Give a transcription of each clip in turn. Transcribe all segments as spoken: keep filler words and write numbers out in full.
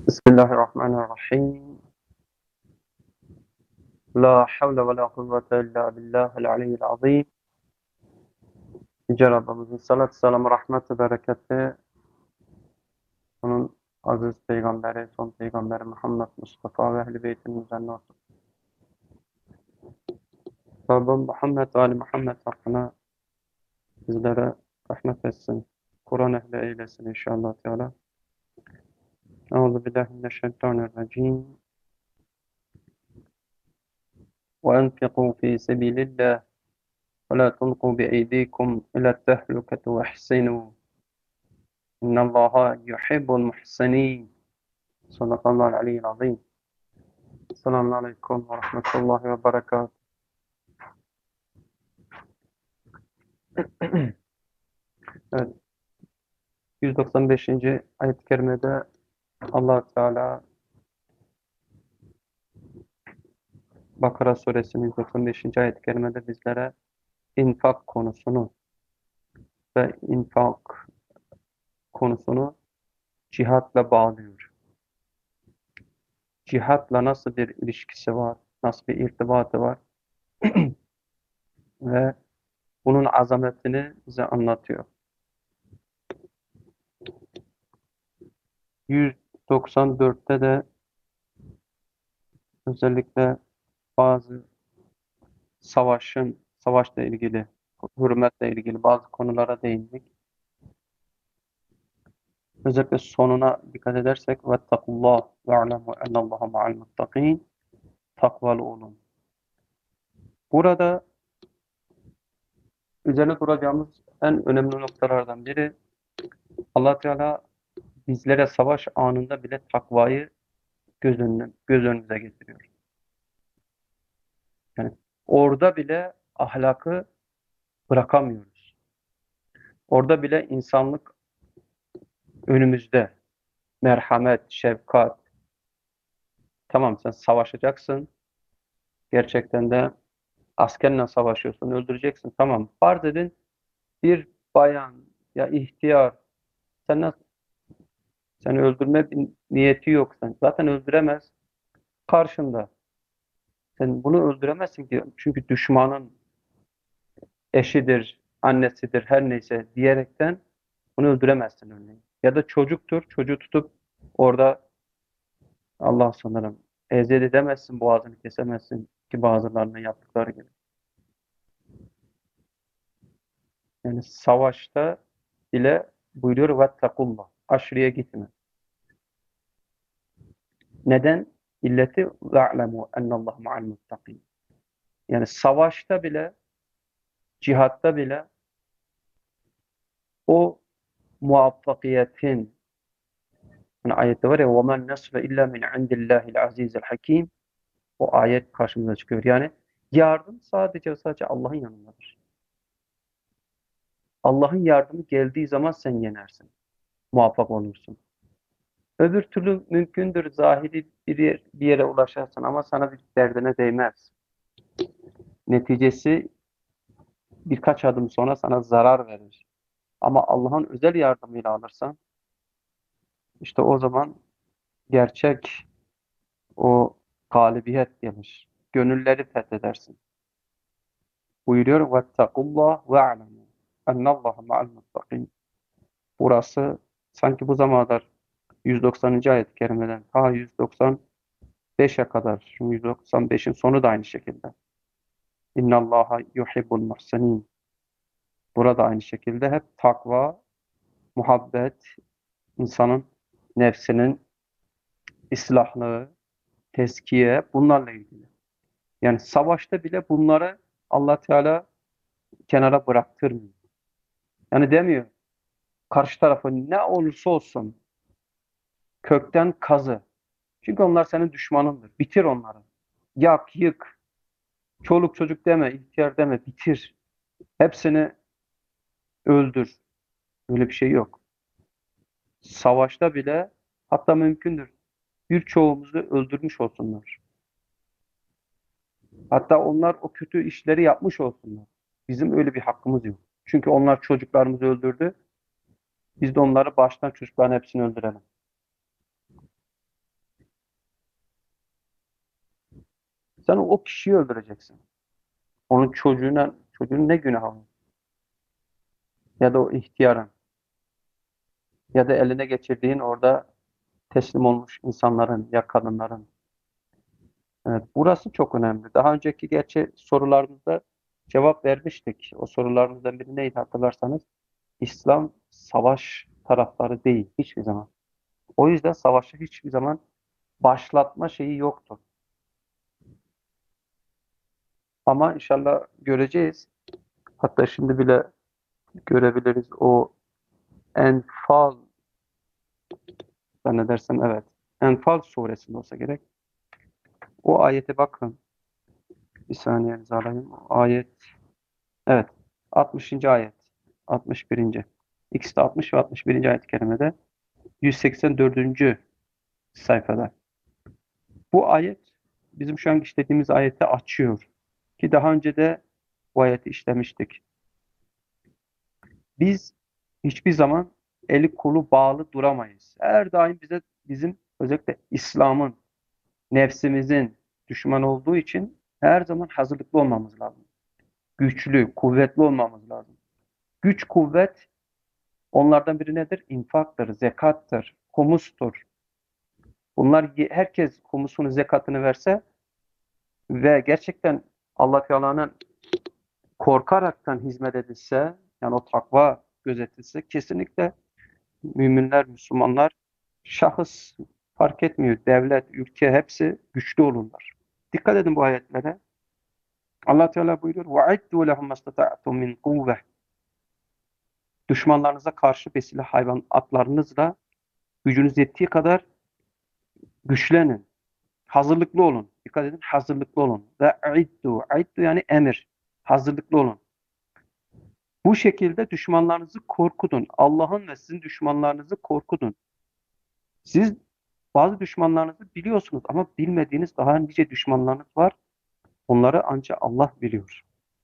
Bismillahirrahmanirrahim. La havle ve la kuvvete illa billahil aliyyil azim. Yüce Rabbimizin salat, selamı, rahmet ve bereketi onun aziz peygamberi, son peygamberi Muhammed Mustafa ve ehl-i beytinin üzerine olsun. Rabbim Muhammed ve Ali Muhammed hakkına bizlere rahmet etsin. Kur'an ehli eylesin inşallah Teala. Euzu billahi mineşşeytanirracim. Ve enfiqu fi sebilillah ve la tulqu bi eydikum ila tehluketi ve ihsinu. İnnallâhe yuhibbul muhsinîn. Sadakallahul aliyyil azîm. Selamun aleyküm ve rahmetullahi ve berekatuhu. Evet, yüz doksan beşinci ayet-i kerimede Allah Teala Bakara suresinin yüz doksan beşinci ayet-i kerimede bizlere infak konusunu ve infak konusunu cihatla bağlıyor. Cihatla nasıl bir ilişkisi var, nasıl bir irtibatı var ve bunun azametini bize anlatıyor. yüz doksan dörtte de özellikle bazı savaşın, savaşla ilgili, hürmetle ilgili bazı konulara değindik. Özellikle sonuna dikkat edersek وَاتَّقُوا وَاعْلَمُوا اَنَّ اللّٰهَ مَعَ الْمُتَّقِينَ Takvalı olun. Burada üzerine duracağımız en önemli noktalardan biri Allah Teala bizlere savaş anında bile takvayı göz önüne, göz önümüze getiriyor. Yani orada bile ahlakı bırakamıyoruz. Orada bile insanlık önümüzde. Merhamet, şefkat. Tamam, sen savaşacaksın. Gerçekten de askerle savaşıyorsun, öldüreceksin. Tamam. Farz edin bir bayan ya ihtiyar sen nasıl, seni öldürme bir niyeti yok sen. Zaten öldüremez. Karşında. Sen bunu öldüremezsin ki. Çünkü düşmanın eşidir, annesidir, her neyse diyerekten bunu öldüremezsin örneğin. Ya da çocuktur. Çocuğu tutup orada Allah sanırım eziyet edemezsin, boğazını kesemezsin ki bazılarının yaptıkları gibi. Yani savaşta bile buyuruyor وَاتَّقُوا aşırıya gitme. Neden? İlleti وَاعْلَمُوا اَنَّ اللّٰهَ مَعَ الْمُتَّقِينَ. Yani savaşta bile, cihatta bile o muvaffakiyetin, hani ayette var ya وَمَا النَّصْرَ اِلَّا مِنْ عِنْدِ اللّٰهِ الْعَز۪يزِ الْحَك۪يمِ. O ayet karşımıza çıkıyor. Yani yardım sadece sadece Allah'ın yanındadır. Allah'ın yardımı geldiği zaman sen yenersin. Muvaffak olursun. Öbür türlü mümkündür zahiri bir, yer, bir yere ulaşarsın ama sana bir derdine değmez. Neticesi birkaç adım sonra sana zarar verir. Ama Allah'ın özel yardımıyla alırsan işte o zaman gerçek o galibiyet gelir. Gönülleri fethedersin. Buyuruyor وَاتَّقُوا وَاعْلَمُوا اَنَّ اللّٰهَ مَعَ الْمُتَّقِينَ. Burası sanki bu zamana yüz doksanıncı ayet-i kerimeden ta yüz doksan beşe kadar, yüz doksan beşin sonu da aynı şekilde. İnnallâhe yuhibbul muhsinîn. Burada aynı şekilde hep takva, muhabbet, insanın nefsinin islahlığı, tezkiye bunlarla ilgili. Yani savaşta bile bunları Allah Teala kenara bıraktırmıyor. Yani demiyor, karşı tarafı ne olursa olsun kökten kazı. Çünkü onlar senin düşmanındır. Bitir onları. Yak, yık. Çoluk çocuk deme, ihtiyar deme, bitir. Hepsini öldür. Öyle bir şey yok. Savaşta bile hatta mümkündür. Birçoğumuzu öldürmüş olsunlar. Hatta onlar o kötü işleri yapmış olsunlar. Bizim öyle bir hakkımız yok. Çünkü onlar çocuklarımızı öldürdü. Biz de onları baştan çocukların hepsini öldürelim. Sen o kişiyi öldüreceksin. Onun çocuğuna, çocuğun ne günahı var? Ya da o ihtiyarın. Ya da eline geçirdiğin orada teslim olmuş insanların ya kadınların. Evet, burası çok önemli. Daha önceki gerçi sorularımızda cevap vermiştik. O sorularımızdan biri neydi hatırlarsanız? İslam savaş taraftarı değil hiçbir zaman. O yüzden savaşı hiçbir zaman başlatma şeyi yoktur. Ama inşallah göreceğiz. Hatta şimdi bile görebiliriz o Enfal zannedersem evet. Enfal suresinde olsa gerek. O ayete bakın. Bir saniye alayım. O ayet. Evet. altmışıncı ayet. altmış birinci. İkisi de altmış ve altmış birinci ayet-i kerimede. yüz seksen dördüncü sayfada. Bu ayet bizim şu an işlediğimiz ayeti açıyor. Ki daha önce de bu ayeti işlemiştik. Biz hiçbir zaman eli kolu bağlı duramayız. Her daim bize bizim özellikle İslam'ın, nefsimizin düşman olduğu için her zaman hazırlıklı olmamız lazım. Güçlü, kuvvetli olmamız lazım. Güç, kuvvet onlardan biri nedir? İnfaktır, zekattır, humustur. Bunlar herkes humusunu, zekatını verse ve gerçekten Allah Teala'nın korkaraktan hizmet edilse, yani o takva gözetilse kesinlikle müminler, Müslümanlar, şahıs fark etmiyor, devlet, ülke hepsi güçlü olurlar. Dikkat edin bu ayetlere. Allah Teala buyuruyor: وَاَعِدُّوا لَهُمْ مَسْتَطَعْتُمْ مِنْ قُوَّةٍ. Düşmanlarınıza karşı besile hayvan atlarınızla gücünüz yettiği kadar güçlenin. Hazırlıklı olun. Dikkat edin, hazırlıklı olun. Ve aiddu, aiddu yani emir. Hazırlıklı olun. Bu şekilde düşmanlarınızı korkutun. Allah'ın ve sizin düşmanlarınızı korkutun. Siz bazı düşmanlarınızı biliyorsunuz ama bilmediğiniz daha nice düşmanlarınız var. Onları ancak Allah biliyor.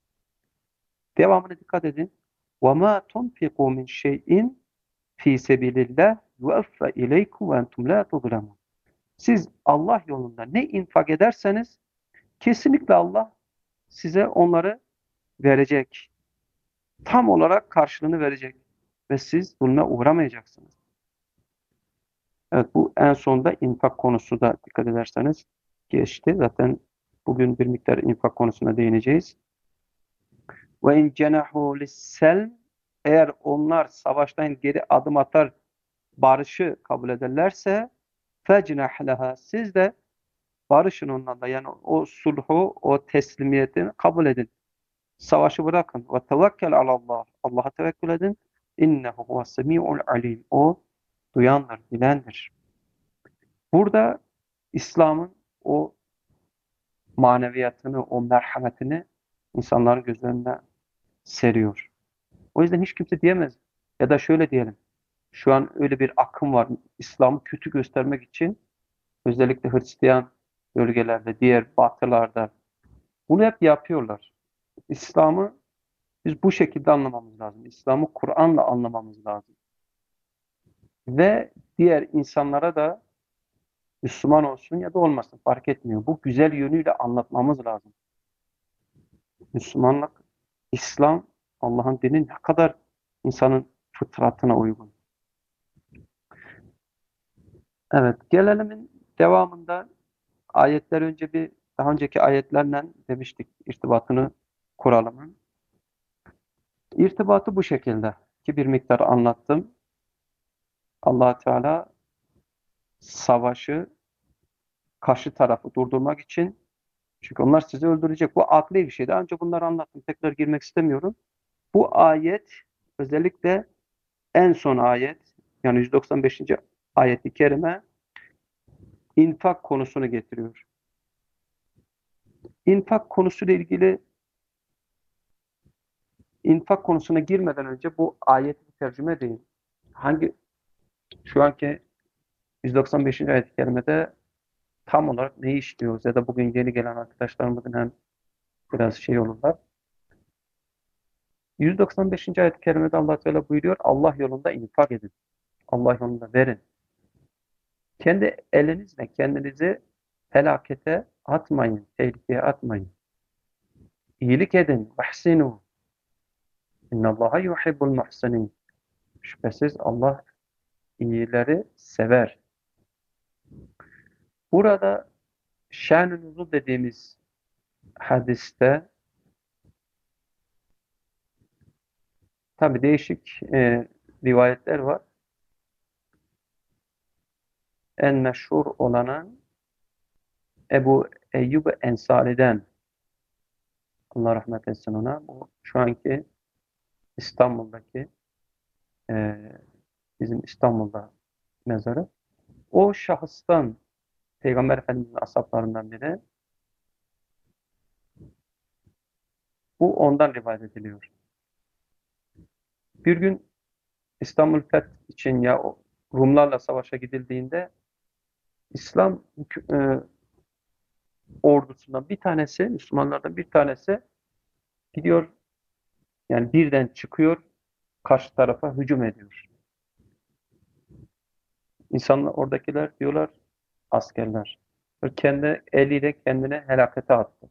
Devamına dikkat edin. وَمَا تُنْفِقُوا مِنْ شَيْءٍ فِي سَبِيلِ اللّٰهِ يُوَفَّ اِلَيْكُمْ وَاَنْتُمْ لَا تُظْلَمُونَ. Siz Allah yolunda ne infak ederseniz kesinlikle Allah size onları verecek. Tam olarak karşılığını verecek. Ve siz zulme uğramayacaksınız. Evet, bu en sonda infak konusu da dikkat ederseniz geçti. Zaten bugün bir miktar infak konusuna değineceğiz. Ve in cenahu lisselm, eğer onlar savaştan geri adım atar, barışı kabul ederlerse fecnah leha, siz de barışın onlarla, yani o sulhu, o teslimiyeti kabul edin. Savaşı bırakın. Ve tevekkel alallah, Allah'a tevekkül edin. İnnehu huves semi'ul alim. O duyandır, bilendir. Burada İslam'ın o maneviyatını, o merhametini insanların gözlerine seriyor. O yüzden hiç kimse diyemez. Ya da şöyle diyelim. Şu an öyle bir akım var. İslam'ı kötü göstermek için özellikle Hristiyan bölgelerde, diğer batılarda bunu hep yapıyorlar. İslam'ı biz bu şekilde anlamamız lazım. İslam'ı Kur'an'la anlamamız lazım. Ve diğer insanlara da Müslüman olsun ya da olmasın fark etmiyor. Bu güzel yönüyle anlatmamız lazım. Müslümanlık, İslam, Allah'ın dini ne kadar insanın fıtratına uygun. Evet, gelelim devamında ayetler önce bir daha önceki ayetlerle demiştik irtibatını kuralım. İrtibatı bu şekilde ki bir miktar anlattım. Allah Teala savaşı karşı tarafı durdurmak için, çünkü onlar sizi öldürecek. Bu akli bir şeydi. Ancak bunları anlattım. Tekrar girmek istemiyorum. Bu ayet özellikle en son ayet, yani yüz doksan beşinci ayet-i kerime infak konusunu getiriyor. İnfak konusuyla ilgili infak konusuna girmeden önce bu ayeti bir tercüme edeyim. Hangi şu anki yüz doksan beşinci ayet-i kerimede tam olarak neyi işliyoruz ya da bugün yeni gelen arkadaşlarımızın hem biraz şey olurlar. yüz doksan beşinci ayet-i kerimede Allah Teala buyuruyor: Allah yolunda infak edin. Allah yolunda verin. Kendi elinizle kendinizi felakete atmayın, tehlikeye atmayın. İyilik edin. Vahsinu. İnnallaha yuhibbul muhsinin. Şüphesiz Allah iyileri sever. Burada şen-ü nuzul dediğimiz hadiste tabi değişik e, rivayetler var. En meşhur olanın Ebu Eyyub Ensari'den, Allah rahmet etsin ona, bu şu anki İstanbul'daki e, bizim İstanbul'da mezarı. O şahıstan, Peygamber Efendimiz'in ashablarından biri, bu ondan rivayet ediliyor. Bir gün İstanbul feth için ya o Rumlarla savaşa gidildiğinde İslam e, ordusundan bir tanesi, Müslümanlardan bir tanesi gidiyor, yani birden çıkıyor, karşı tarafa hücum ediyor. İnsanlar, oradakiler diyorlar, askerler. Kendi eliyle kendine helakete attı.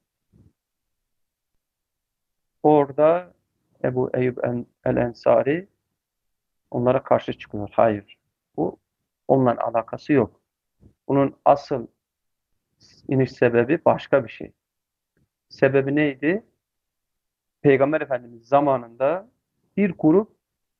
Orada Ebu Eyyub el-Ensari onlara karşı çıkıyor. Hayır, bu onunla alakası yok. Bunun asıl iniş sebebi başka bir şey. Sebebi neydi? Peygamber Efendimiz zamanında bir grup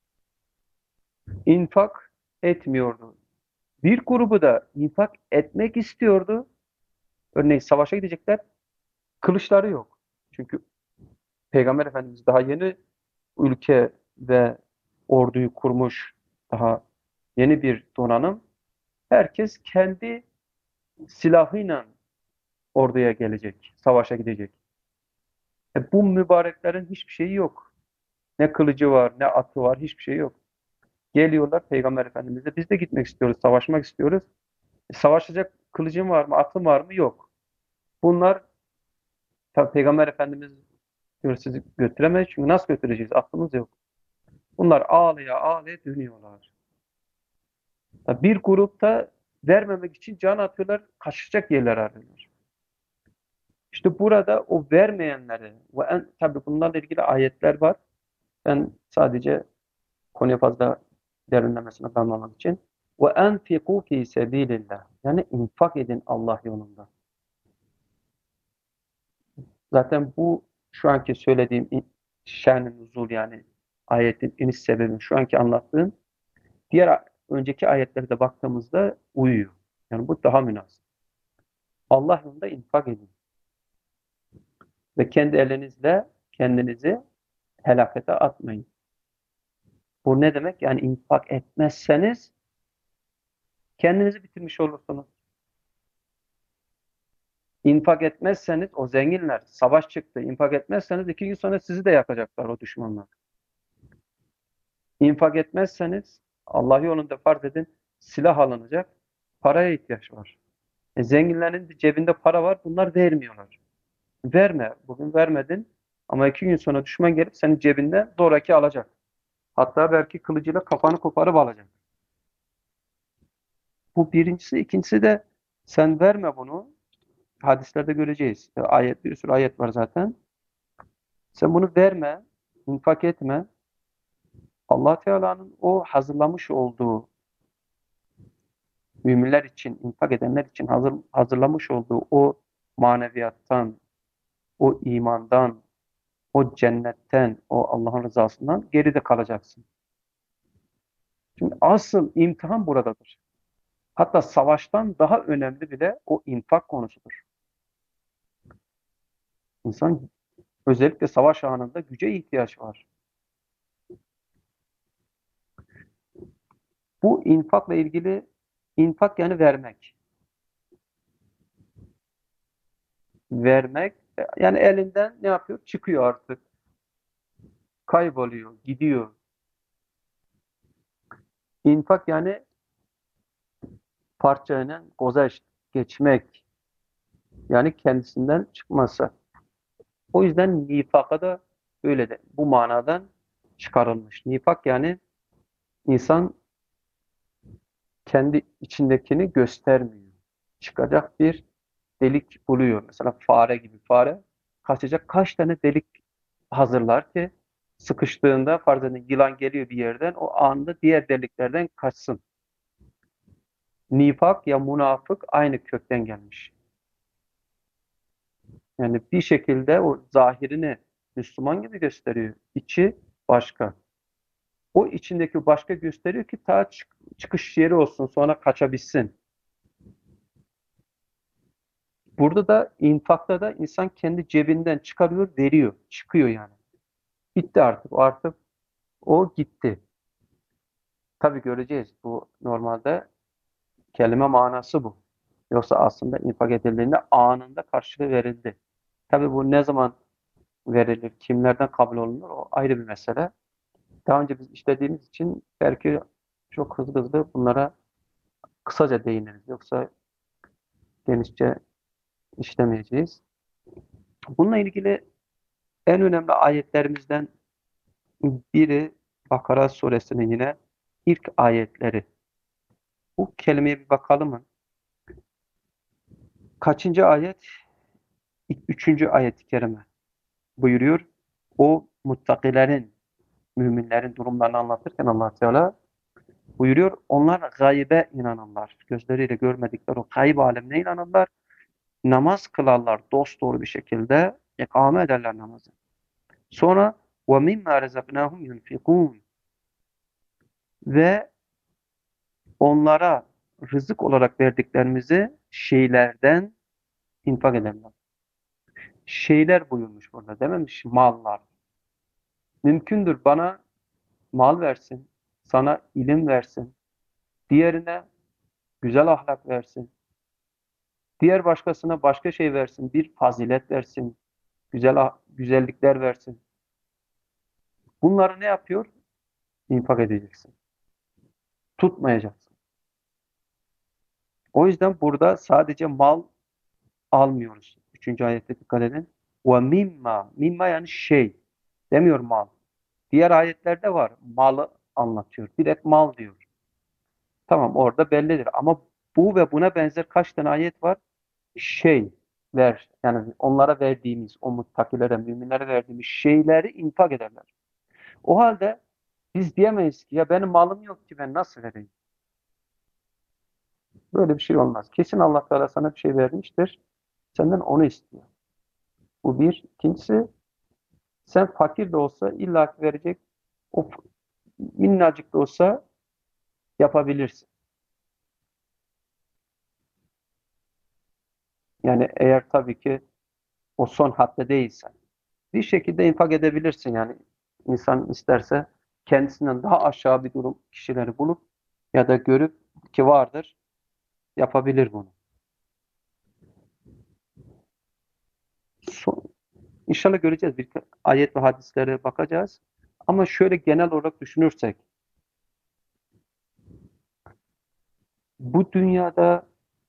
infak etmiyordu. Bir grubu da infak etmek istiyordu. Örneğin savaşa gidecekler, kılıçları yok. Çünkü Peygamber Efendimiz daha yeni ülke ve orduyu kurmuş, daha yeni bir donanım. Herkes kendi silahıyla orduya gelecek, savaşa gidecek. E bu mübareklerin hiçbir şeyi yok. Ne kılıcı var, ne atı var, hiçbir şey yok. Geliyorlar Peygamber Efendimiz'e, biz de gitmek istiyoruz, savaşmak istiyoruz. E, savaşacak kılıcın var mı, atın var mı? Yok. Bunlar, tabii Peygamber Efendimiz diyor, sizi götüremeyiz çünkü nasıl götüreceğiz? Aklımız yok. Bunlar ağlaya ağlaya dönüyorlar. Tabii bir grupta vermemek için can atıyorlar, kaçacak yerler arıyorlar. İşte burada o vermeyenleri ve en, tabii bunlarla ilgili ayetler var. Ben sadece konuya fazla derinlemesine dalmamak için ve enfiku fi sebilillah, yani infak edin Allah yolunda. Zaten bu şu anki söylediğim şen-i nuzul, yani ayetin iniş sebebi, şu anki anlattığım diğer önceki ayetlerde baktığımızda uyuyor. Yani bu daha münasip. Allah yolunda infak edin ve kendi elinizle kendinizi helakete atmayın. Bu ne demek? Yani infak etmezseniz kendinizi bitirmiş olursunuz. İnfak etmezseniz, o zenginler, savaş çıktı, infak etmezseniz iki gün sonra sizi de yakacaklar o düşmanlar. İnfak etmezseniz Allah yolunda farz edin silah alınacak, paraya ihtiyaç var. E, zenginlerin cebinde para var, bunlar vermiyorlar. Verme, bugün vermedin ama iki gün sonra düşman gelip senin cebinden zoraki alacak. Hatta belki kılıcıyla kafanı koparıp alacak. Bu birincisi. İkincisi de sen verme bunu. Hadislerde göreceğiz. E, ayet, bir sürü ayet var zaten. Sen bunu verme, infak etme. Allah Teala'nın o hazırlamış olduğu, müminler için, infak edenler için hazır, hazırlamış olduğu o maneviyattan, o imandan, o cennetten, o Allah'ın rızasından geride kalacaksın. Şimdi asıl imtihan buradadır. Hatta savaştan daha önemli bile o infak konusudur. İnsan özellikle savaş anında güce ihtiyaç var. Bu infakla ilgili, infak yani vermek. Vermek, yani elinden ne yapıyor? Çıkıyor artık. Kayboluyor, gidiyor. İnfak yani parçayla koza geçmek. Yani kendisinden çıkması. O yüzden nifaka da öyle de bu manadan çıkarılmış. Nifak yani insan kendi içindekini göstermiyor. Çıkacak bir delik buluyor. Mesela fare gibi fare kaçacak kaç tane delik hazırlar ki sıkıştığında farz edin yılan geliyor bir yerden o anında diğer deliklerden kaçsın. Nifak ya münafık aynı kökten gelmiş. Yani bir şekilde o zahirini Müslüman gibi gösteriyor. İçi başka. O içindeki başka gösteriyor ki ta çık- çıkış yeri olsun sonra kaçabilsin. Burada da infakta da insan kendi cebinden çıkarıyor, veriyor. Çıkıyor yani. Bitti artık. O artık o gitti. Tabii göreceğiz. Bu normalde kelime manası bu. Yoksa aslında infak edildiğinde anında karşılığı verildi. Tabii bu ne zaman verilir, kimlerden kabul olunur o ayrı bir mesele. Daha önce biz işlediğimiz için belki çok hızlı hızlı bunlara kısaca değiniriz. Yoksa genişçe işlemeyeceğiz. Bununla ilgili en önemli ayetlerimizden biri Bakara suresinin yine ilk ayetleri. Bu kelimeye bir bakalım mı? Kaçıncı ayet? Üçüncü ayet-i kerime buyuruyor. O muttakilerin, müminlerin durumlarını anlatırken Allah Teala buyuruyor. Onlar gaybe inananlar. Gözleriyle görmedikleri o gayb alemine inananlar. Namaz kılarlar dosdoğru bir şekilde. İkame ederler namazı. Sonra وَمِمَّا رَزَقْنَاهُمْ يُنْفِقُونَ ve onlara rızık olarak verdiklerimizi şeylerden infak ederler. Şeyler buyurmuş burada dememiş mallar. Mümkündür bana mal versin, sana ilim versin, diğerine güzel ahlak versin, diğer başkasına başka şey versin, bir fazilet versin, güzel ah- güzellikler versin. Bunları ne yapıyor? İnfak edeceksin. Tutmayacaksın. O yüzden burada sadece mal almıyoruz. Üçüncü ayette dikkat edin. Ve mimma. Mimma yani şey. Demiyor mal. Diğer ayetlerde var. Malı anlatıyor. Direkt mal diyor. Tamam orada bellidir. Ama bu ve buna benzer kaç tane ayet var? Şeyler. Yani onlara verdiğimiz, o muttakilere, müminlere verdiğimiz şeyleri infak ederler. O halde biz diyemeyiz ki ya benim malım yok ki ben nasıl vereyim? Böyle bir şey olmaz. Kesin Allah Teala sana bir şey vermiştir. Senden onu istiyor. Bu bir. İkincisi sen fakir de olsa illa verecek. O minnacık da olsa yapabilirsin. Yani eğer tabii ki o son hatta değilsen. Bir şekilde infak edebilirsin yani. İnsan isterse kendisinden daha aşağı bir durum kişileri bulup ya da görüp ki vardır yapabilir bunu. Son, İnşallah göreceğiz. Bir ayet ve hadislere bakacağız. Ama şöyle genel olarak düşünürsek bu dünyada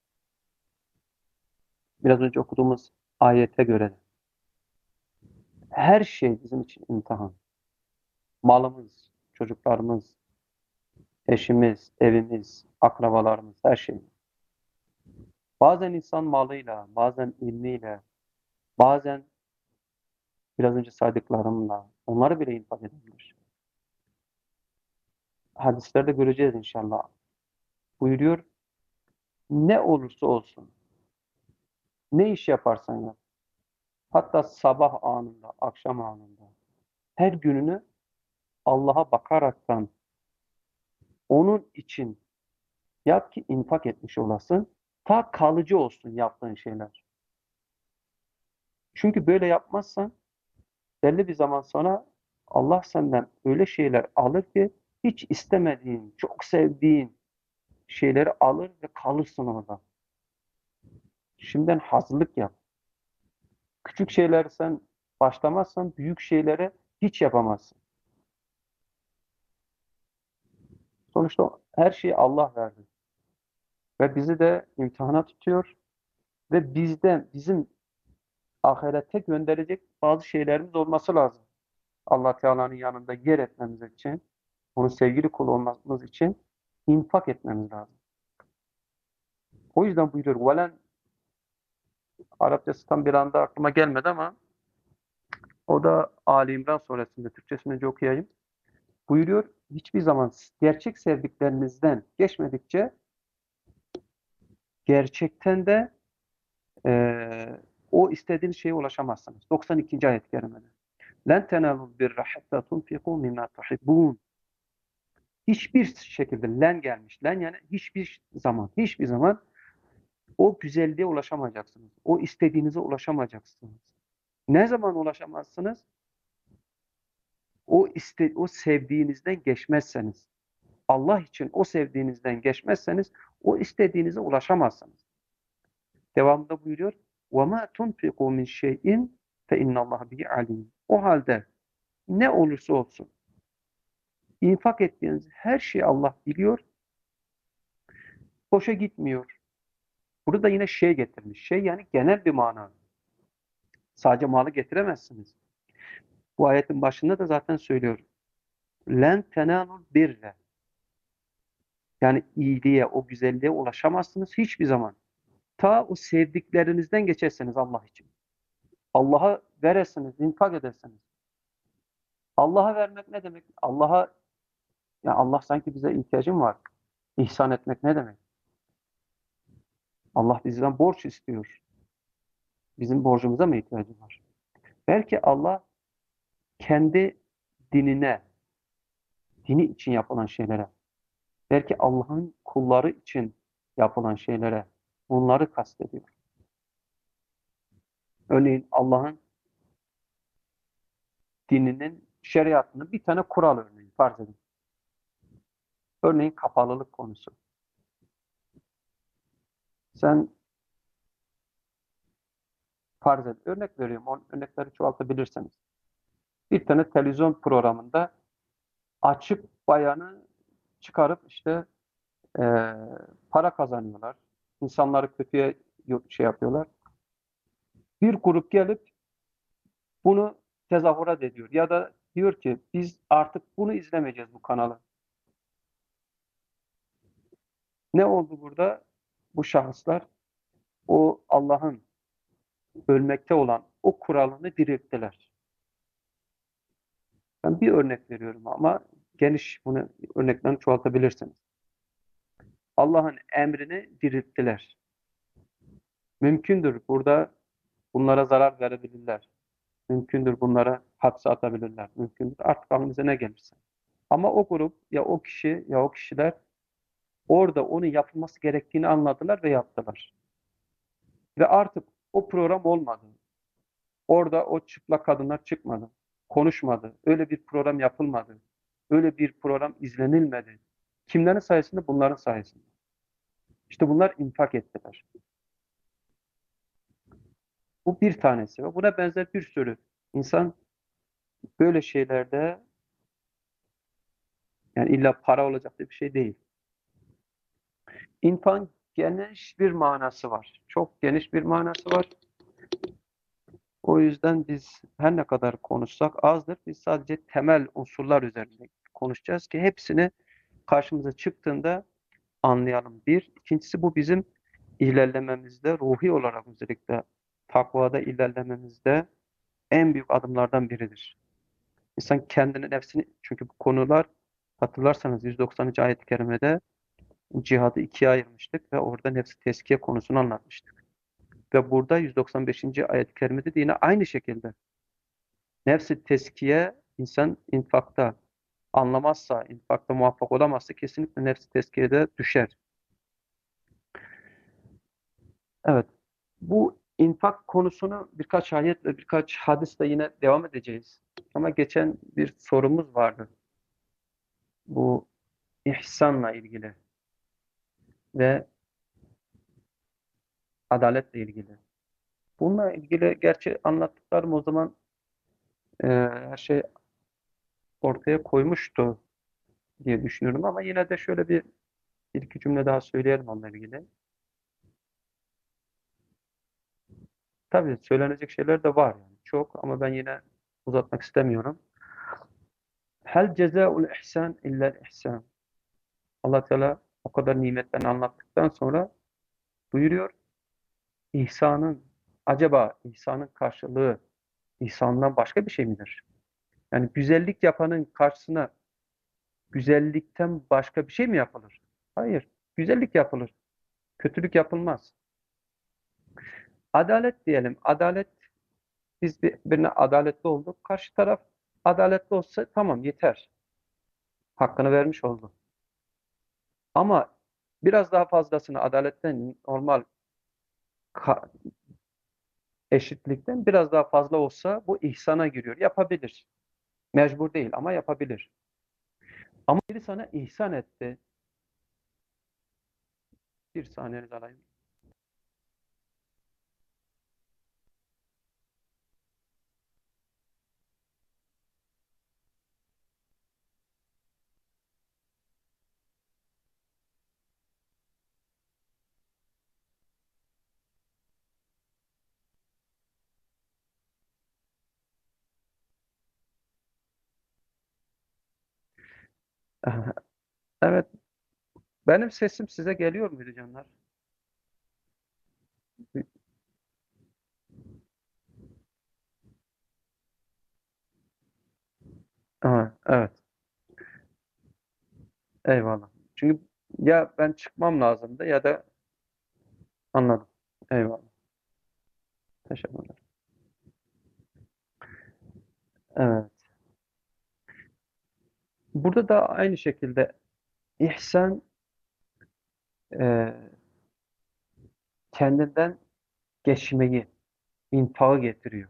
biraz önce okuduğumuz ayete göre her şey bizim için imtihan. Malımız, çocuklarımız, eşimiz, evimiz, akrabalarımız, her şey. Bazen insan malıyla, bazen ilmiyle, bazen biraz önce saydıklarımla onları bile infak edebilir. Hadislerde göreceğiz inşallah. Buyuruyor, ne olursa olsun, ne iş yaparsan yap, hatta sabah anında, akşam anında, her gününü Allah'a bakaraktan onun için yap ki infak etmiş olasın, ta kalıcı olsun yaptığın şeyler. Çünkü böyle yapmazsan belli bir zaman sonra Allah senden öyle şeyler alır ki hiç istemediğin, çok sevdiğin şeyleri alır ve kalırsın orada. Şimdiden hazırlık yap. Küçük şeyler sen başlamazsan büyük şeyleri hiç yapamazsın. Sonuçta her şeyi Allah verdi. Ve bizi de imtihana tutuyor ve bizden, bizim ahirete gönderecek bazı şeylerimiz olması lazım. Allah Teala'nın yanında yer etmemiz için, onun sevgili kulu olmamız için infak etmemiz lazım. O yüzden buyuruyor وَلَنْ Arapçası tam bir anda aklıma gelmedi ama o da Ali İmran suresinde, Türkçesini önce okuyayım. Buyuruyor, hiçbir zaman gerçek sevdiklerinizden geçmedikçe gerçekten de eee, o istediğiniz şeye ulaşamazsınız. doksan ikinci ayet-i kerimede. لَنْ تَنَالُوا الْبِرَّ حَتَّى تُنْفِقُوا مِمَّا تُحِبُّونَ. Hiçbir şekilde len gelmiş. Len yani hiçbir zaman, hiçbir zaman o güzelliğe ulaşamayacaksınız. O istediğinize ulaşamayacaksınız. Ne zaman ulaşamazsınız? O iste, o sevdiğinizden geçmezseniz. Allah için o sevdiğinizden geçmezseniz o istediğinize ulaşamazsınız. Devamında buyuruyor: وَمَا تُنْفِقُوا مِنْ شَيْءٍ فَاِنَّ اللّٰهَ بِهِ عَلِيمٌ. O halde ne olursa olsun infak ettiğiniz her şeyi Allah biliyor, boşa gitmiyor. Burada yine şey getirmiş. Şey yani genel bir mana. Sadece malı getiremezsiniz. Bu ayetin başında da zaten söylüyor. لَنْ تَنَالُوا الْبِرَّ. Yani iyiliğe, o güzelliğe ulaşamazsınız hiçbir zaman. Ta o sevdiklerinizden geçerseniz Allah için. Allah'a veresiniz, infak ederseniz. Allah'a vermek ne demek? Allah'a, ya Allah sanki bize ihtiyacım var. İhsan etmek ne demek? Allah bizden borç istiyor. Bizim borcumuza mı ihtiyacı var? Belki Allah kendi dinine, dini için yapılan şeylere, belki Allah'ın kulları için yapılan şeylere bunları kastediyor. Örneğin Allah'ın dininin, şeriatının bir tane kural örneğin farz edin. Örneğin kapalılık konusu. Sen farz et, örnek veriyorum, o örnekleri çoğaltabilirseniz. Bir tane televizyon programında açık bayanı çıkarıp işte e, para kazanıyorlar. İnsanları kötüye şey yapıyorlar. Bir grup gelip bunu tezahürat ediyor. Ya da diyor ki biz artık bunu izlemeyeceğiz, bu kanalı. Ne oldu burada? Bu şahıslar o Allah'ın ölmekte olan o kuralını dirilttiler. Ben bir örnek veriyorum ama geniş bunu örneklerini çoğaltabilirsiniz. Allah'ın emrini dirilttiler. Mümkündür burada bunlara zarar verebilirler. Mümkündür bunlara hapse atabilirler. Mümkündür artık aklınıza ne gelirse. Ama o grup ya o kişi ya o kişiler orada onun yapılması gerektiğini anladılar ve yaptılar. Ve artık o program olmadı. Orada o çıplak kadınlar çıkmadı. Konuşmadı. Öyle bir program yapılmadı. Öyle bir program izlenilmedi. Kimlerin sayesinde? Bunların sayesinde. İşte bunlar infak ettiler. Bu bir tanesi. Ve buna benzer bir sürü insan böyle şeylerde, yani illa para olacak diye bir şey değil. İnfak geniş bir manası var. Çok geniş bir manası var. O yüzden biz her ne kadar konuşsak azdır. Biz sadece temel unsurlar üzerinde konuşacağız ki hepsini karşımıza çıktığında anlayalım. Bir. İkincisi, bu bizim ilerlememizde, ruhi olarak özellikle takvada ilerlememizde en büyük adımlardan biridir. İnsan kendini, nefsini, çünkü bu konular hatırlarsanız yüz doksanıncı ayet-i kerimede cihadı ikiye ayırmıştık ve orada nefsi tezkiye konusunu anlatmıştık. Ve burada yüz doksan beşinci ayet-i kerimede de yine aynı şekilde nefsi tezkiye, insan infakta anlamazsa, infakta muvaffak olamazsa kesinlikle nefsi tezkiyede düşer. Evet. Bu infak konusunu birkaç ayet ve birkaç hadisle yine devam edeceğiz. Ama geçen bir sorumuz vardı. Bu ihsanla ilgili ve adaletle ilgili. Bununla ilgili gerçi anlattıklarım o zaman e, her şey ortaya koymuştu diye düşünüyorum ama yine de şöyle bir, bir iki cümle daha söyleyelim onunla ilgili. Tabii söylenecek şeyler de var yani çok, ama ben yine uzatmak istemiyorum. Hel cezaul ihsan illel ihsan. Allah Teala o kadar nimetlerini anlattıktan sonra buyuruyor, ihsanın acaba ihsanın karşılığı ihsandan başka bir şey midir? Yani güzellik yapanın karşısına güzellikten başka bir şey mi yapılır? Hayır. Güzellik yapılır. Kötülük yapılmaz. Adalet diyelim. Adalet, biz birbirine adaletli olduk. Karşı taraf adaletli olsa tamam, yeter. Hakkını vermiş oldu. Ama biraz daha fazlasını adaletten, normal ka- eşitlikten biraz daha fazla olsa bu ihsana giriyor. Yapabilir. Mecbur değil ama yapabilir. Ama biri sana ihsan etti. Bir saniyenizi alayım. Evet, benim sesim size geliyor muydu canlar? Ha, evet, eyvallah. Çünkü ya ben çıkmam lazımdı ya da anladım. Eyvallah. Teşekkürler. Evet. Burada da aynı şekilde ihsan e, kendinden geçmeyi, infağı getiriyor.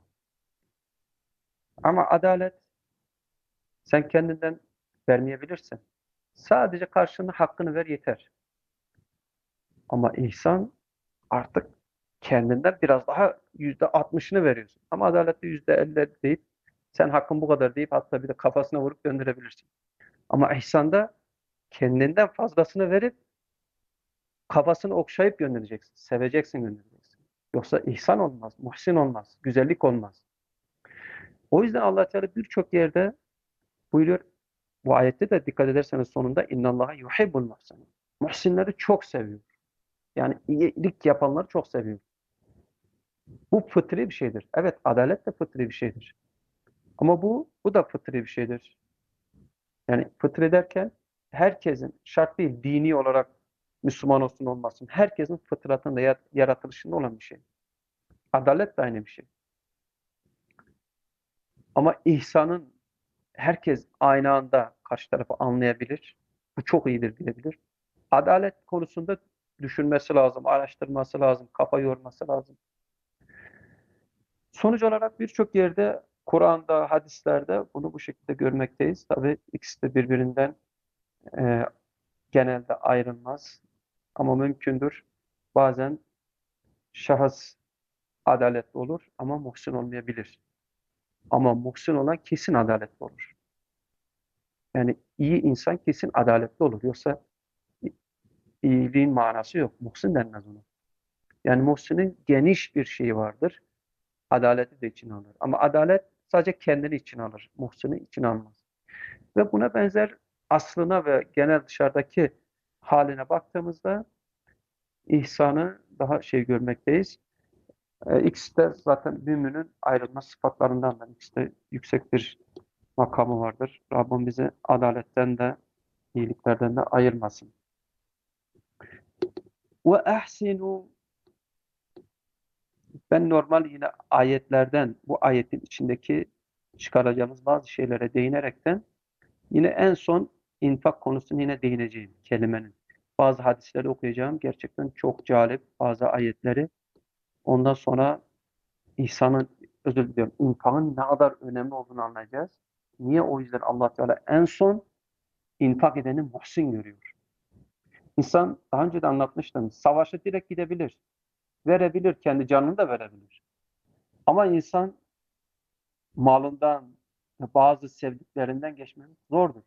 Ama adalet, sen kendinden vermeyebilirsin. Sadece karşılığında hakkını ver, yeter. Ama ihsan artık kendinden biraz daha yüzde altmışını veriyorsun. Ama adalette yüzde elli deyip sen hakkın bu kadar deyip hatta bir de kafasına vurup döndürebilirsin. Ama ihsanda kendinden fazlasını verip kafasını okşayıp göndereceksin. Seveceksin, göndereceksin. Yoksa ihsan olmaz, muhsin olmaz, güzellik olmaz. O yüzden Allah Teala birçok yerde buyuruyor. Bu ayette de dikkat ederseniz sonunda innallaha yuhibbul muhsinin. Muhsinleri çok seviyor. Yani iyilik yapanları çok seviyor. Bu fıtri bir şeydir. Evet, adalet de fıtri bir şeydir. Ama bu bu da fıtri bir şeydir. Yani fıtri derken herkesin, şart değil dini olarak Müslüman olsun olmasın, herkesin fıtratında, ya- yaratılışında olan bir şey. Adalet de aynı bir şey. Ama ihsanın herkes aynı anda karşı tarafı anlayabilir. Bu çok iyidir diyebilir. Adalet konusunda düşünmesi lazım, araştırması lazım, kafa yorması lazım. Sonuç olarak birçok yerde Kur'an'da, hadislerde bunu bu şekilde görmekteyiz. Tabii ikisi de birbirinden e, genelde ayrılmaz. Ama mümkündür. Bazen şahıs adaletli olur ama muhsin olmayabilir. Ama muhsin olan kesin adaletli olur. Yani iyi insan kesin adaletli olur. Yoksa iyiliğin manası yok. Muhsin denmez ona. Yani muhsinin geniş bir şeyi vardır. Adaleti de içine alır. Ama adalet sadece kendini içine alır. Muhsini içine almaz. Ve buna benzer aslına ve genel dışarıdaki haline baktığımızda ihsanı daha şey görmekteyiz. E, ikisi de zaten müminin ayrılmaz sıfatlarından. İkisi de yüksek bir makamı vardır. Rabbim bizi adaletten de iyiliklerden de ayırmasın. Ve ehsinu, ben normal yine ayetlerden, bu ayetin içindeki çıkaracağımız bazı şeylere değinerekten yine en son infak konusunu yine değineceğim kelimenin. Bazı hadisleri okuyacağım. Gerçekten çok cazip bazı ayetleri. Ondan sonra İhsanın, özür diliyorum, infakın ne kadar önemli olduğunu anlayacağız. Niye o yüzden Allah Teala en son infak edeni muhsin görüyor. İnsan, daha önce de anlatmıştım, savaşa direkt gidebilir. Verebilir, kendi canını da verebilir. Ama insan malından, bazı sevdiklerinden geçmemiz zordur.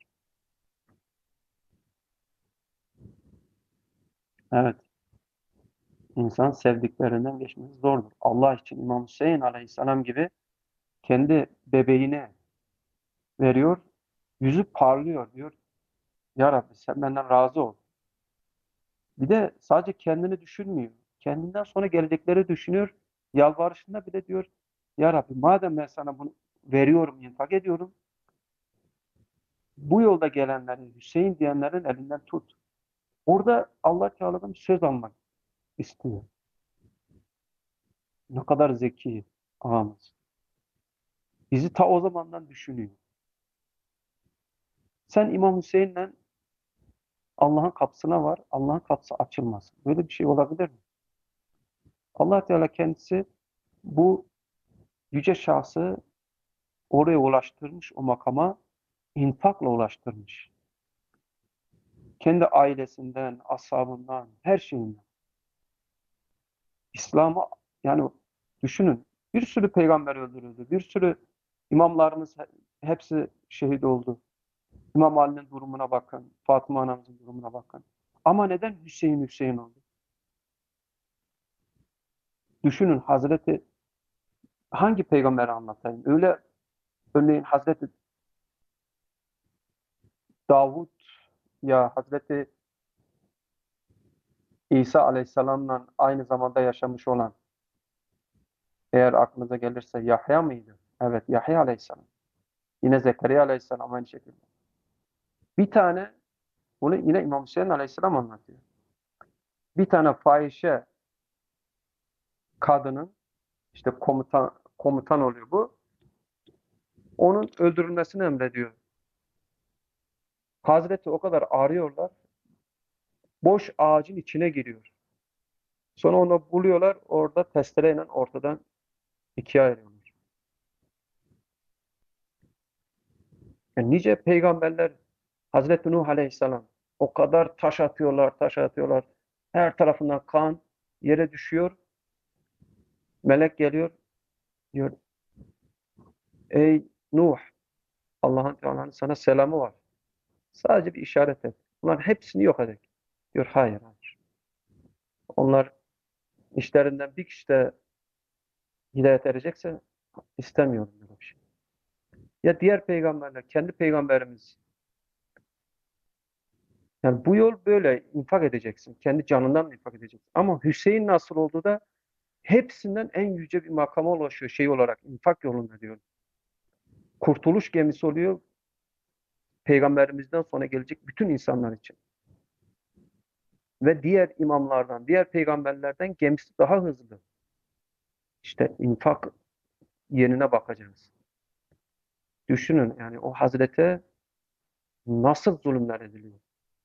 Evet, insan sevdiklerinden geçmesi zordur. Allah için İmam Hüseyin Aleyhisselam gibi kendi bebeğine veriyor, yüzü parlıyor diyor. Ya Rabbi sen benden razı ol. Bir de sadece kendini düşünmüyor. Kendinden sonra gelecekleri düşünüyor. Yalvarışında bile diyor, Ya Rabbi madem ben sana bunu veriyorum, infak ediyorum, bu yolda gelenlerin, Hüseyin diyenlerin elinden tut. Orada Allah Teala'dan söz almak istiyor. Ne kadar zeki ağamız. Bizi ta o zamandan düşünüyor. Sen İmam Hüseyin'le Allah'ın kapısına var, Allah'ın kapısı açılmaz. Böyle bir şey olabilir mi? Allah Teala kendisi bu yüce şahsı oraya ulaştırmış, o makama infakla ulaştırmış. Kendi ailesinden, ashabından, her şeyinden. İslam'ı yani düşünün, bir sürü peygamber öldürüldü, bir sürü imamlarımız hepsi şehit oldu. İmam Ali'nin durumuna bakın, Fatıma anamızın durumuna bakın. Ama neden Hüseyin Hüseyin oldu? Düşünün Hazreti hangi peygamberi anlatayım? Öyle örneğin Hazreti Davud ya Hazreti İsa Aleyhisselam'la aynı zamanda yaşamış olan eğer aklınıza gelirse Yahya mıydı? Evet Yahya Aleyhisselam. Yine Zekeriya Aleyhisselam aynı şekilde. Bir tane bunu yine İmam Hüseyin Aleyhisselam anlatıyor. Bir tane fahişe kadının işte komutan komutan oluyor bu. Onun öldürülmesini emrediyor. Hazreti o kadar arıyorlar. Boş ağacın içine giriyor. Sonra onu buluyorlar. Orada testereyle ortadan ikiye ayırıyorlar. Yani nice peygamberler Hazreti Nuh Aleyhisselam o kadar taş atıyorlar, taş atıyorlar. Her tarafından kan yere düşüyor. Melek geliyor. Diyor, ey Nuh, Allah'ın Teala'nın sana selamı var. Sadece bir işaret et. Bunların hepsini yok edek. Diyor, hayır, hayır. Onlar işlerinden bir kişi de hidayet erecekse istemiyorum böyle bir şey. Ya diğer peygamberler, kendi peygamberimiz. Yani bu yol böyle infak edeceksin. Kendi canından infak edeceksin. Ama Hüseyin nasıl oldu da hepsinden en yüce bir makama ulaşıyor şey olarak infak yolunda diyor. Kurtuluş gemisi oluyor peygamberimizden sonra gelecek bütün insanlar için. Ve diğer imamlardan, diğer peygamberlerden gemisi daha hızlı. İşte infak yerine bakacağız. Düşünün yani o Hazrete nasıl zulümler ediliyor.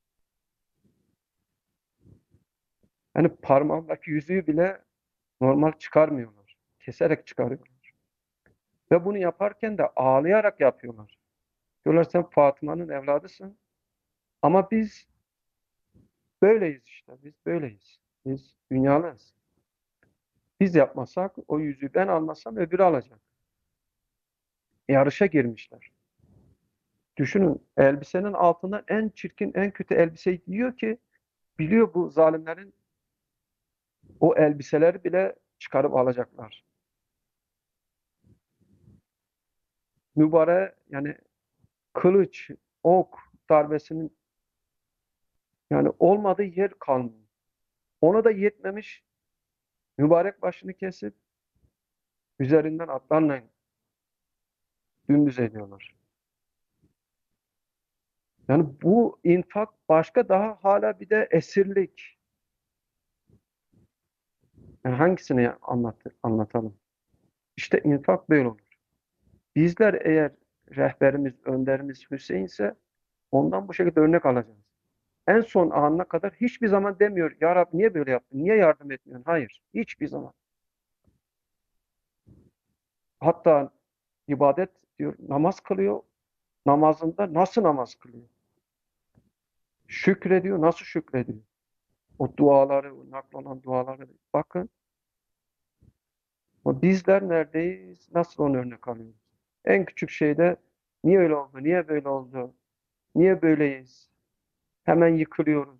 Yani parmağındaki yüzüğü bile normal çıkarmıyorlar. Keserek çıkarıyorlar. Ve bunu yaparken de ağlayarak yapıyorlar. Diyorlar sen Fatıma'nın evladısın. Ama biz böyleyiz işte. Biz böyleyiz. Biz dünyalıyız. Biz yapmasak o yüzüğü ben almasam öbürü alacak. Yarışa girmişler. Düşünün elbisenin altından en çirkin, en kötü elbiseyi giyiyor ki biliyor bu zalimlerin o elbiseleri bile çıkarıp alacaklar. Mübarek yani kılıç, ok darbesinin yani olmadığı yer kalmıyor. Ona da yetmemiş mübarek başını kesip üzerinden atlarla dümdüz ediyorlar. Yani bu infak başka daha hala bir de esirlik. Yani hangisini anlat, anlatalım? İşte infak böyle olur. Bizler eğer rehberimiz, önderimiz Hüseyin ise ondan bu şekilde örnek alacağız. En son anına kadar hiçbir zaman demiyor, Ya Rabbi niye böyle yaptın, niye yardım etmiyorsun? Hayır, hiçbir zaman. Hatta ibadet diyor, namaz kılıyor, namazında nasıl namaz kılıyor? Şükrediyor, nasıl şükrediyor? O duaları, o naklanan duaları bakın. Ama bizler neredeyiz? Nasıl onu örnek alıyoruz? En küçük şeyde niye öyle oldu? Niye böyle oldu? Niye böyleyiz? Hemen yıkılıyoruz.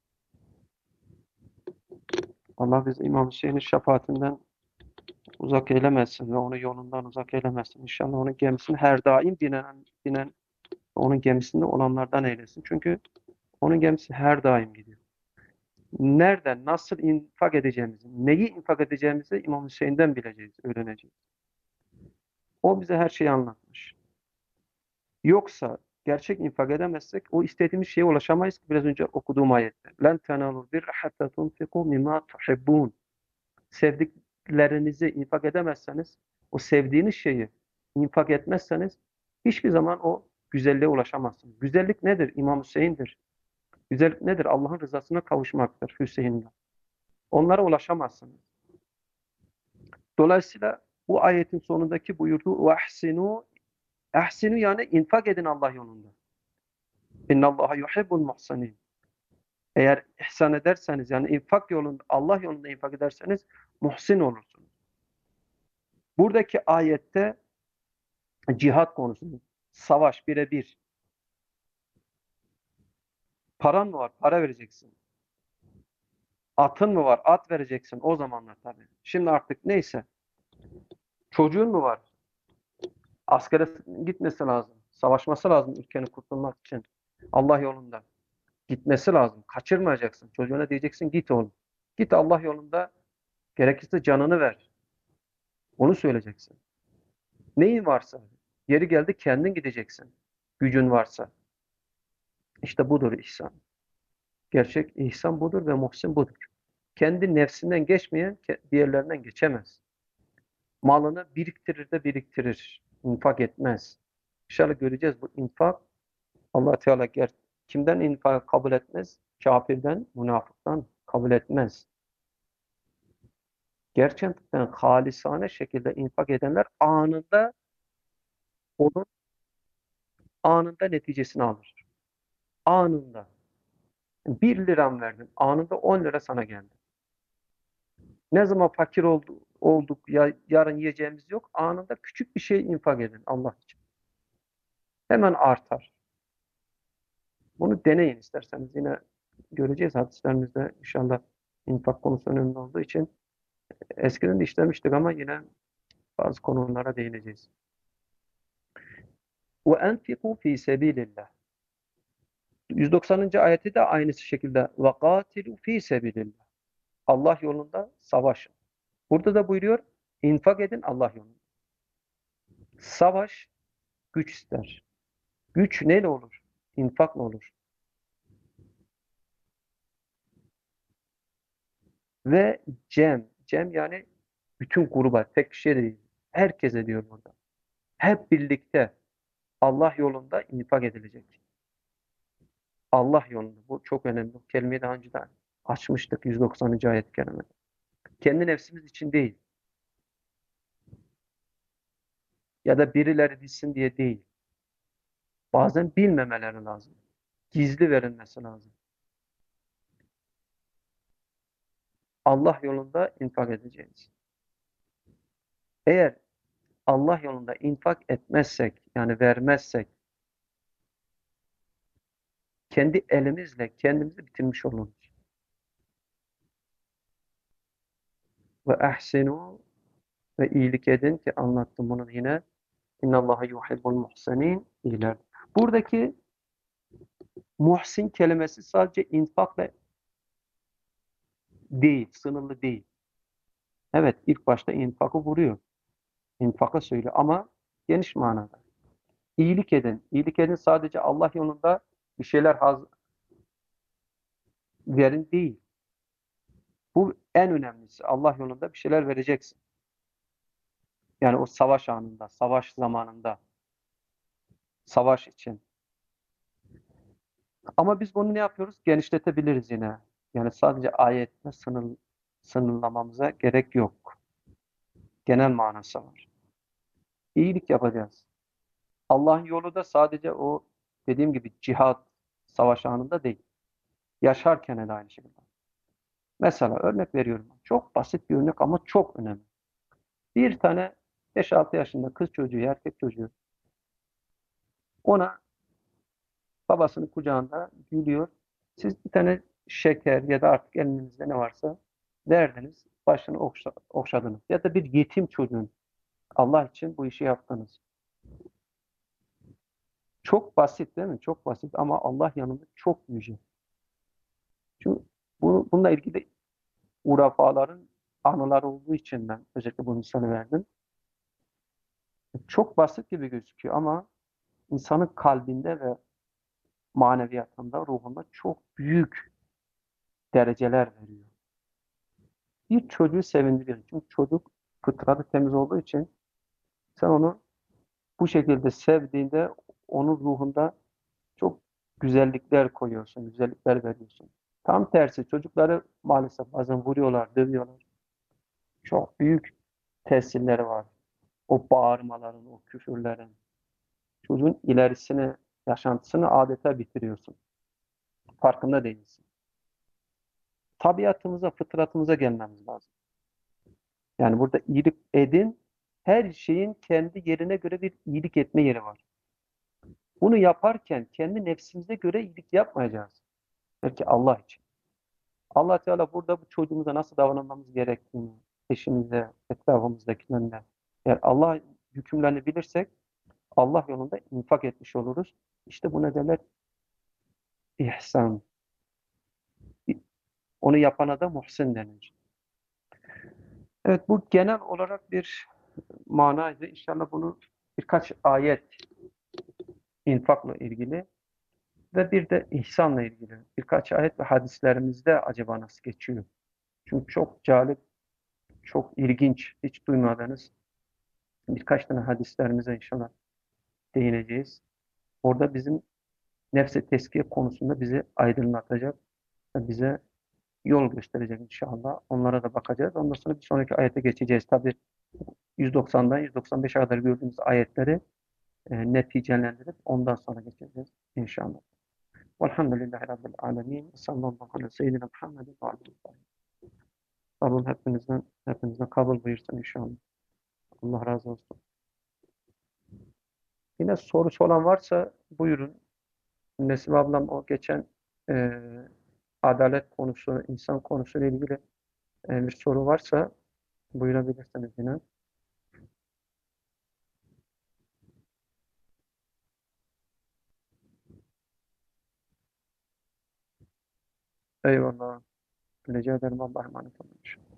Allah bizi İmam Hüseyin'in şefaatinden uzak eylemesin ve onu yolundan uzak eylemesin. İnşallah onun gemisini her daim binen, binen onun gemisinde olanlardan eylesin. Çünkü onun gemisi her daim gidiyor. nereden, nasıl infak edeceğimizi, neyi infak edeceğimizi İmam Hüseyin'den bileceğiz, öğreneceğiz. O bize her şeyi anlatmış. Yoksa gerçek infak edemezsek o istediğimiz şeye ulaşamayız ki biraz önce okuduğum ayette. لَنْ تَنَالُوا الْبِرَّ حَتَّى تُنْفِقُوا مِمَّا تُحِبُّونَ. Sevdiklerinizi infak edemezseniz, o sevdiğiniz şeyi infak etmezseniz hiçbir zaman o güzelliğe ulaşamazsınız. Güzellik nedir? İmam Hüseyin'dir. Güzellik nedir? Allah'ın rızasına kavuşmaktır Hüseyin'le. Onlara ulaşamazsınız. Dolayısıyla bu ayetin sonundaki buyurduğu وَاحْسِنُوا ehsinu yani infak edin Allah yolunda. İnnallaha yuhibbul muhsinin. Eğer ihsan ederseniz yani infak yolunda Allah yolunda infak ederseniz muhsin olursunuz. Buradaki ayette cihat konusu, savaş birebir. Paran mı var? Para vereceksin. Atın mı var? At vereceksin. O zamanlar tabii. Şimdi artık neyse. Çocuğun mu var? Askere gitmesi lazım. Savaşması lazım ülkenin kurtulmak için. Allah yolunda. Gitmesi lazım. Kaçırmayacaksın. Çocuğuna diyeceksin git oğlum. Git Allah yolunda. Gerekirse canını ver. Onu söyleyeceksin. Neyin varsa. Yeri geldi kendin gideceksin. Gücün varsa. İşte budur ihsan. Gerçek ihsan budur ve muhsin budur. Kendi nefsinden geçmeyen diğerlerinden geçemez. Malını biriktirir de biriktirir. İnfak etmez. İnşallah göreceğiz bu infak. Allah Teala ger kimden infak kabul etmez? Kafirden, münafıktan kabul etmez. Gerçekten halisane şekilde infak edenler anında onun anında neticesini alır. Anında. Bir liram verdin. Anında on lira sana geldi. Ne zaman fakir oldu, olduk, ya, yarın yiyeceğimiz yok. Anında küçük bir şey infak edin Allah için. Hemen artar. Bunu deneyin isterseniz. Yine göreceğiz hadislerimizde inşallah infak konusu önemli olduğu için. Eskiden de işlemiştik ama yine bazı konulara değineceğiz. وَاَنْفِقُوا ف۪ي سَب۪يلِ اللّٰهِ yüz doksanıncı ayeti de aynı şekilde وَقَاتِلُوا ف۪ي سَب۪يلِ اللّٰهِ Allah yolunda savaşın. Burada da buyuruyor, infak edin Allah yolunda. Savaş güç ister. Güç neyle olur? İnfakla olur. Ve cem, cem yani bütün gruba, tek kişiye değil. Herkese diyor burada. Hep birlikte Allah yolunda infak edilecek. Allah yolunda. Bu çok önemli. Bu kelimeyi daha önce de açmıştık yüz doksanıncı ayet-i kerimede. Kendi nefsimiz için değil. Ya da birileri bilsin diye değil. Bazen bilmemeleri lazım. Gizli verilmesi lazım. Allah yolunda infak edeceğiz. Eğer Allah yolunda infak etmezsek, yani vermezsek, kendi elimizle kendimizi bitirmiş oluruz. Ve ehsinu ve iyilik edin ki anlattım bunu yine. İnnallaha yuhibbul muhsinin iyiler. Buradaki muhsin kelimesi sadece infakla değil, sınırlı değil. Evet, ilk başta infakı vuruyor. İnfakı söylüyor ama geniş manada. İyilik edin. İyilik edin sadece Allah yolunda bir şeyler haz verin değil. Bu en önemlisi. Allah yolunda bir şeyler vereceksin. Yani o savaş anında, savaş zamanında, savaş için. Ama biz bunu ne yapıyoruz? Genişletebiliriz yine. Yani sadece ayetle sınır, sınırlamamıza gerek yok. Genel manası var. İyilik yapacağız. Allah'ın yolu da sadece o dediğim gibi cihat, savaş anında değil. Yaşarken de aynı şekilde. Mesela örnek veriyorum. Çok basit bir örnek ama çok önemli. Bir tane beş altı yaşında kız çocuğu, erkek çocuğu ona babasının kucağında gülüyor. Siz bir tane şeker ya da artık elinizde ne varsa verdiniz, başını okşa, okşadınız. Ya da bir yetim çocuğun Allah için bu işi yaptınız. Çok basit değil mi? Çok basit ama Allah yanında çok yüce. Çünkü Bu, bununla ilgili hurafaların anıları olduğu için ben özellikle bu misalü verdim. Çok basit gibi gözüküyor ama insanın kalbinde ve maneviyatında, ruhunda çok büyük dereceler veriyor. Bir çocuğu sevindiriyor. Çünkü çocuk fıtratı temiz olduğu için sen onu bu şekilde sevdiğinde onun ruhunda çok güzellikler koyuyorsun, güzellikler veriyorsun. Tam tersi çocukları maalesef bazen vuruyorlar, dövüyorlar. Çok büyük tesirleri var. O bağırmaların, o küfürlerin. Çocuğun ilerisini, yaşantısını adeta bitiriyorsun. Farkında değilsin. Tabiatımıza, fıtratımıza gelmemiz lazım. Yani burada iyilik edin, her şeyin kendi yerine göre bir iyilik etme yeri var. Bunu yaparken kendi nefsimize göre iyilik yapmayacağız. Belki Allah için. Allah Teala burada bu çocuğumuza nasıl davranmamız gerektiğini, eşimize, etrafımızdakilerine, eğer Allah hükümlerini bilirsek Allah yolunda infak etmiş oluruz. İşte bu ne derler? İhsan. Onu yapana da muhsin denir. Evet, bu genel olarak bir manaydı. İnşallah bunu birkaç ayet infakla ilgili ve bir de ihsanla ilgili birkaç ayet ve hadislerimizde acaba nasıl geçiyor? Çünkü çok cazip, çok ilginç, hiç duymadığınız birkaç tane hadislerimize inşallah değineceğiz. Orada bizim nefs-i teskiye konusunda bizi aydınlatacak ve bize yol gösterecek inşallah. Onlara da bakacağız. Ondan sonra bir sonraki ayete geçeceğiz. Tabii yüz doksandan yüz doksan beşe kadar gördüğümüz ayetleri e, neticelendirip ondan sonra geçeceğiz inşallah. Velhamdülillahi Rabbil alemin. Sallallahu aleyhi ve seyyidina Muhammedin ve aleyhi ve sellem. Rabbim hepinizden, hepinizden kabul buyursun inşallah. Allah razı olsun. Yine sorusu olan varsa buyurun. Nesim ablam o geçen e, adalet konusu, insan konusuyla ilgili e, bir soru varsa buyurabilirsiniz yine. Eyvallah. Rica ederim. Allah'a emanet olun.